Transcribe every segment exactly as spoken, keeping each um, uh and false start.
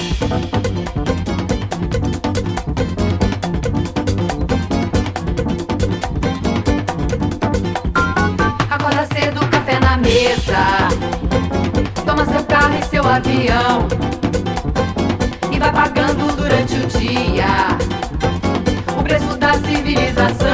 Acorda cedo, café na mesa, toma seu carro e seu avião e vai pagando durante o dia o preço da civilização.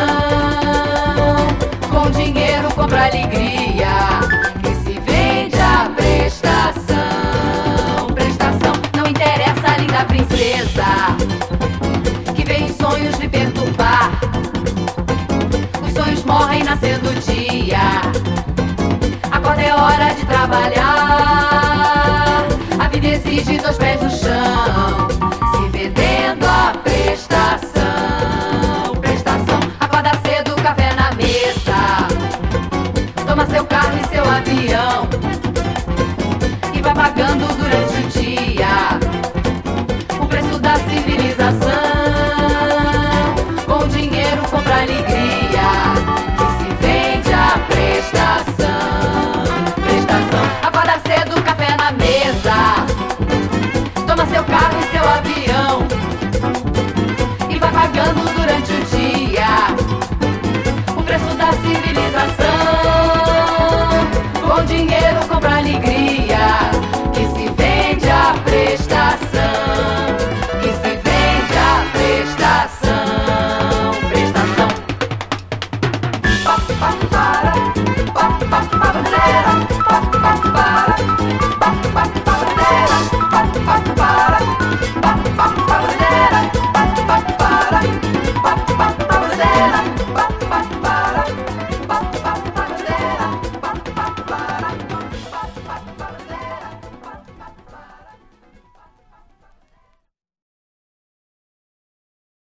Com dinheiro compra alegria que se vende a prestação. Prestação, não interessa, linda princesa, que vem em sonhos lhe perturbar. Os sonhos morrem nascendo o dia. Agora é hora de trabalhar.